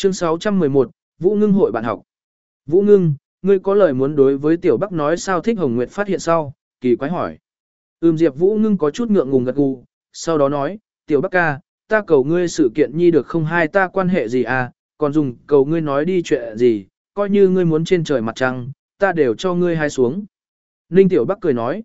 Chương 611, Vũ Ngưng hội bạn học. Vũ Ngưng, ngươi có lời muốn đối với Tiểu Bắc nói sao? Thích Hồng Nguyệt phát hiện sau, kỳ quái hỏi. Diệp Vũ Ngưng có chút ngượng ngùng gật gù, sau đó nói, Tiểu Bắc ca, ta cầu ngươi sự kiện nhi được không, hai ta quan hệ gì à, còn dùng cầu ngươi nói đi chuyện gì, coi như ngươi muốn trên trời mặt trăng, ta đều cho ngươi hai xuống. Ninh Tiểu Bắc cười nói.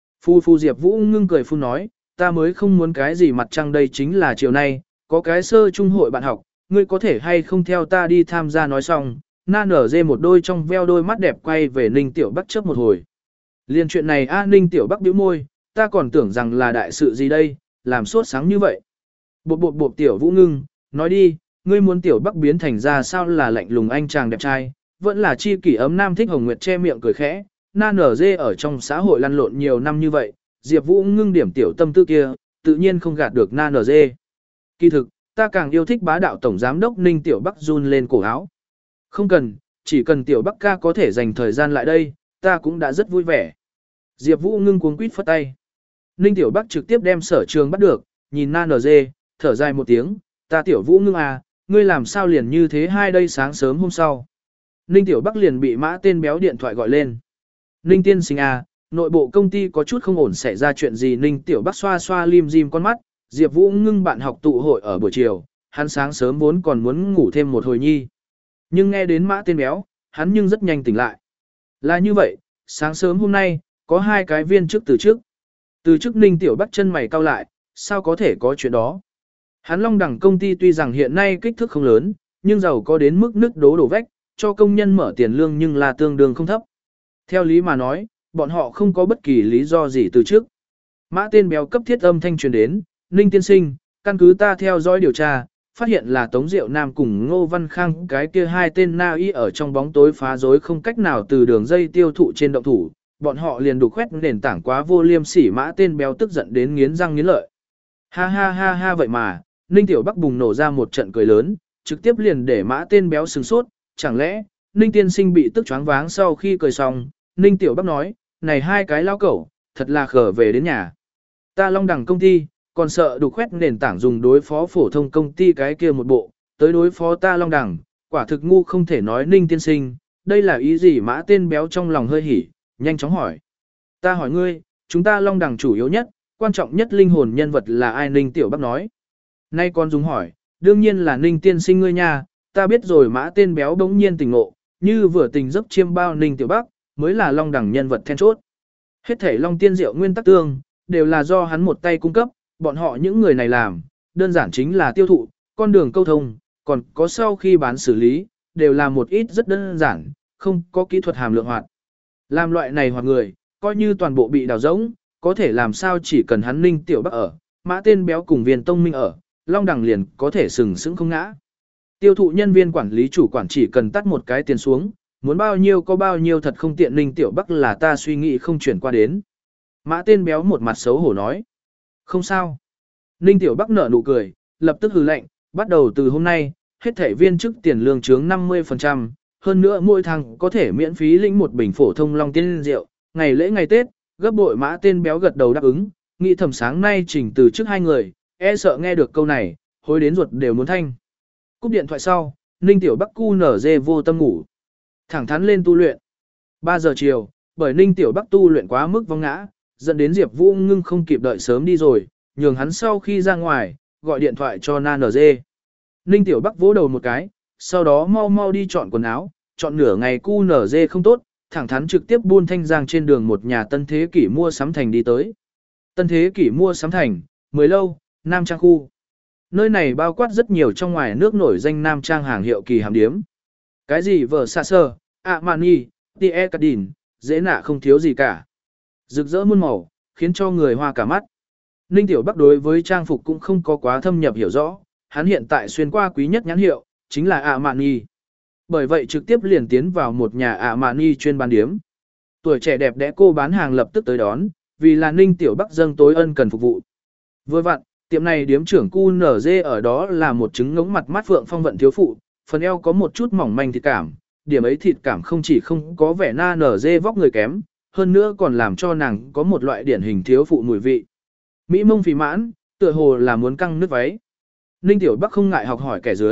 Phu Diệp Vũ Ngưng cười phun nói, ta mới không muốn cái gì mặt trăng, đây chính là chiều nay, có cái sơ trung hội bạn học, ngươi có thể hay không theo ta đi tham gia. Nói xong, na nở dê một đôi trong veo đôi mắt đẹp quay về Ninh Tiểu Bắc chớp một hồi. Liên chuyện này Ninh Tiểu Bắc bĩu môi, ta còn tưởng rằng là đại sự gì đây, làm sốt sáng như vậy. Bộp Tiểu Vũ Ngưng, nói đi, ngươi muốn Tiểu Bắc biến thành ra sao, là lạnh lùng anh chàng đẹp trai, vẫn là chi kỷ ấm nam? Thích Hồng Nguyệt che miệng cười khẽ, na nở dê ở trong xã hội lăn lộn nhiều năm như vậy, Diệp Vũ Ngưng điểm tiểu tâm tư kia, tự nhiên không gạt được na nở dê. Kỳ thực, ta càng yêu thích bá đạo tổng giám đốc Ninh. Tiểu Bắc run lên cổ áo. Không cần, chỉ cần Tiểu Bắc ca có thể dành thời gian lại đây, ta cũng đã rất vui vẻ. Diệp Vũ Ngưng cuống quýt phất tay. Ninh Tiểu Bắc trực tiếp đem Sở Trường bắt được, nhìn na nở dê, thở dài một tiếng, ta Tiểu Vũ Ngưng à, ngươi làm sao liền như thế? Hai đây sáng sớm hôm sau, Ninh Tiểu Bắc liền bị Mã tên béo điện thoại gọi lên. Ninh tiên sinh à, nội bộ công ty có chút không ổn, xảy ra chuyện gì? Ninh Tiểu Bắc xoa xoa lim dim con mắt, Diệp Vũ Ngưng bạn học tụ hội ở buổi chiều, hắn sáng sớm vốn còn muốn ngủ thêm một hồi nhi. Nhưng nghe đến Mã tên béo, hắn nhưng rất nhanh tỉnh lại. Là như vậy, sáng sớm hôm nay, có hai cái viên chức từ chức. Từ chức? Ninh Tiểu Bắc chân mày cau lại, sao có thể có chuyện đó? Hắn Long Đẳng công ty tuy rằng hiện nay kích thước không lớn, nhưng giàu có đến mức nứt đố đổ vách, cho công nhân mở tiền lương nhưng là tương đương không thấp. Theo lý mà nói, bọn họ không có bất kỳ lý do gì từ chức. Mã tên béo cấp thiết âm thanh truyền đến, Ninh tiên sinh, căn cứ ta theo dõi điều tra, phát hiện là Tống Diệu Nam cùng Ngô Văn Khang cái kia hai tên na y ở trong bóng tối phá rối, không cách nào từ đường dây tiêu thụ trên động thủ, bọn họ liền đục khoét nền tảng quá vô liêm sỉ. Mã tên béo tức giận đến nghiến răng nghiến lợi. Ha ha ha ha, vậy mà, Ninh Tiểu Bắc bùng nổ ra một trận cười lớn, trực tiếp liền để Mã tên béo sửng sốt, chẳng lẽ Ninh tiên sinh bị tức choáng váng? Sau khi cười xong, Ninh Tiểu Bắc nói, này hai cái lao cẩu, thật là khờ về đến nhà. Ta Long Đẳng công ty, còn sợ đục khoét nền tảng dùng đối phó phổ thông công ty cái kia một bộ, tới đối phó ta Long Đẳng, quả thực ngu không thể nói. Ninh tiên sinh, đây là ý gì? Mã tên béo trong lòng hơi hỉ, nhanh chóng hỏi. Ta hỏi ngươi, chúng ta Long Đẳng chủ yếu nhất, quan trọng nhất linh hồn nhân vật là ai? Ninh Tiểu Bắc nói. Nay con dùng hỏi, đương nhiên là Ninh tiên sinh ngươi nha, ta biết rồi. Mã tên béo bỗng nhiên tỉnh ngộ, như vừa tỉnh giấc chiêm bao, Ninh Tiểu Bắc mới là Long Đẳng nhân vật then chốt. Hết thể Long Tiên Diệu nguyên tắc tương, đều là do hắn một tay cung cấp, bọn họ những người này làm, đơn giản chính là tiêu thụ, con đường câu thông, còn có sau khi bán xử lý, đều là một ít rất đơn giản, không có kỹ thuật hàm lượng hoạt. Làm loại này hoặc người, coi như toàn bộ bị đào rỗng, có thể làm sao? Chỉ cần hắn Ninh Tiểu Bắc ở, Mã tên béo cùng Viên Tông Minh ở, Long Đẳng liền có thể sừng sững không ngã. Tiêu thụ nhân viên quản lý chủ quản chỉ cần tắt một cái tiền xuống, muốn bao nhiêu có bao nhiêu, thật không tiện. Ninh Tiểu Bắc là ta suy nghĩ không chuyển qua đến. Mã tên béo một mặt xấu hổ nói. Không sao. Ninh Tiểu Bắc nở nụ cười, lập tức hừ lạnh, bắt đầu từ hôm nay, hết thảy viên chức tiền lương chướng 50%, hơn nữa mỗi tháng có thể miễn phí lĩnh một bình phổ thông Long Tiên rượu, ngày lễ ngày Tết, gấp bội. Mã tên béo gật đầu đáp ứng, nghĩ thầm sáng nay chỉnh từ trước hai người, e sợ nghe được câu này, hối đến ruột đều muốn thanh. Cúp điện thoại sau, Ninh Tiểu Bắc cu nở dê vô tâm ngủ, thẳng thắn lên tu luyện. 3 giờ chiều, bởi Ninh Tiểu Bắc tu luyện quá mức vong ngã, dẫn đến Diệp Vũ Ngưng không kịp đợi sớm đi rồi, nhường hắn sau khi ra ngoài, gọi điện thoại cho na nở dê. Ninh Tiểu Bắc vỗ đầu một cái, sau đó mau mau đi chọn quần áo, chọn nửa ngày cu nở dê không tốt, thẳng thắn trực tiếp buôn Thanh Giang trên đường một nhà Tân Thế Kỷ mua sắm thành đi tới. Tân Thế Kỷ mua sắm thành, 10 lâu, Nam Trang khu. Nơi này bao quát rất nhiều trong ngoài nước nổi danh Nam Trang hàng hiệu kỳ hàm điếm. Cái gì Versace, Armani, Tie Cardin, dễ nạ không thiếu gì cả. Rực rỡ muôn màu, khiến cho người hoa cả mắt. Ninh Tiểu Bắc đối với trang phục cũng không có quá thâm nhập hiểu rõ, hắn hiện tại xuyên qua quý nhất nhãn hiệu, chính là Armani. Bởi vậy trực tiếp liền tiến vào một nhà Armani chuyên bán điếm. Tuổi trẻ đẹp đẽ cô bán hàng lập tức tới đón, vì là Ninh Tiểu Bắc dâng tối ân cần phục vụ. Vừa vặn, tiệm này điếm trưởng QNZ ở đó là một trứng ngống mặt mắt phượng phong vận thiếu phụ, phần eo có một chút mỏng manh thịt cảm, điểm ấy thịt cảm không chỉ không có vẻ na nở dê vóc người kém, hơn nữa còn làm cho nàng có một loại điển hình thiếu phụ mùi vị. Mỹ mông phì mãn, tựa hồ là muốn căng nước váy. Ninh Tiểu Bắc không ngại học hỏi kẻ dưới,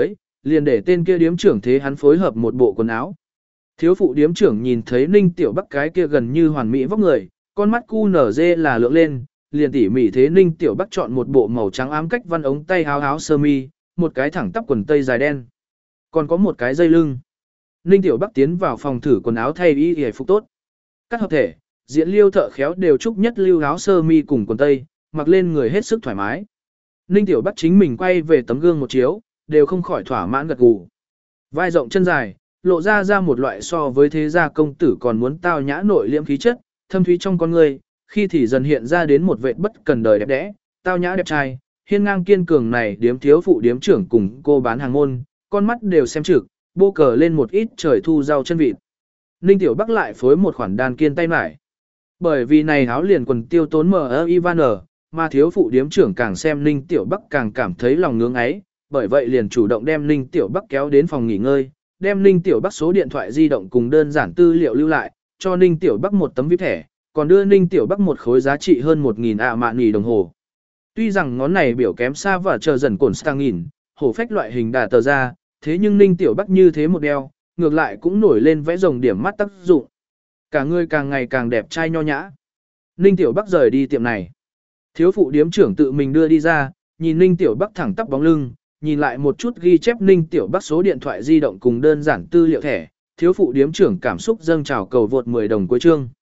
liền để tên kia điếm trưởng thế hắn phối hợp một bộ quần áo. Thiếu phụ điếm trưởng nhìn thấy Ninh Tiểu Bắc cái kia gần như hoàn mỹ vóc người, con mắt cu nở dê là lượng lên, liền tỉ mỉ thế Ninh Tiểu Bắc chọn một bộ màu trắng ám cách văn ống tay áo sơ mi, một cái thẳng tắp quần tây dài đen, còn có một cái dây lưng. Ninh Tiểu Bắc tiến vào phòng thử quần áo thay y phục tốt. Cắt hợp thể, diễn liêu thợ khéo đều chúc nhất lưu áo sơ mi cùng quần tây, mặc lên người hết sức thoải mái. Ninh Tiểu Bắc chính mình quay về tấm gương một chiếu, đều không khỏi thỏa mãn gật gù. Vai rộng chân dài, lộ ra một loại so với thế gia công tử còn muốn tao nhã nội liễm khí chất, thâm thúy trong con người, khi thì dần hiện ra đến một vẻ bất cần đời đẹp đẽ, tao nhã đẹp trai, hiên ngang kiên cường này điếm thiếu phụ điếm trưởng cùng cô bán hàng môn, con mắt đều xem trực, bô cờ lên một ít trời thu rau chân vịt. Ninh Tiểu Bắc lại phối một khoản đàn kiên tay mải. Bởi vì này áo liền quần tiêu tốn Ivan, mà thiếu phụ điếm trưởng càng xem Ninh Tiểu Bắc càng cảm thấy lòng ngưỡng ấy, bởi vậy liền chủ động đem Ninh Tiểu Bắc kéo đến phòng nghỉ ngơi, đem Ninh Tiểu Bắc số điện thoại di động cùng đơn giản tư liệu lưu lại, cho Ninh Tiểu Bắc một tấm VIP thẻ, còn đưa Ninh Tiểu Bắc một khối giá trị hơn 1.000 ạ mạn nghỉ đồng hồ. Tuy rằng ngón này biểu kém xa và chờ dần cổn stang nghìn, hổ phách loại hình đà tờ ra, thế nhưng Ninh Tiểu Bắc như thế một đeo, ngược lại cũng nổi lên vẽ rồng điểm mắt tác dụng. Cả người càng ngày càng đẹp trai nho nhã. Ninh Tiểu Bắc rời đi tiệm này. Thiếu phụ điếm trưởng tự mình đưa đi ra, nhìn Ninh Tiểu Bắc thẳng tắp bóng lưng, nhìn lại một chút ghi chép Ninh Tiểu Bắc số điện thoại di động cùng đơn giản tư liệu thẻ, thiếu phụ điếm trưởng cảm xúc dâng trào cầu vượt 10 đồng cuối chương.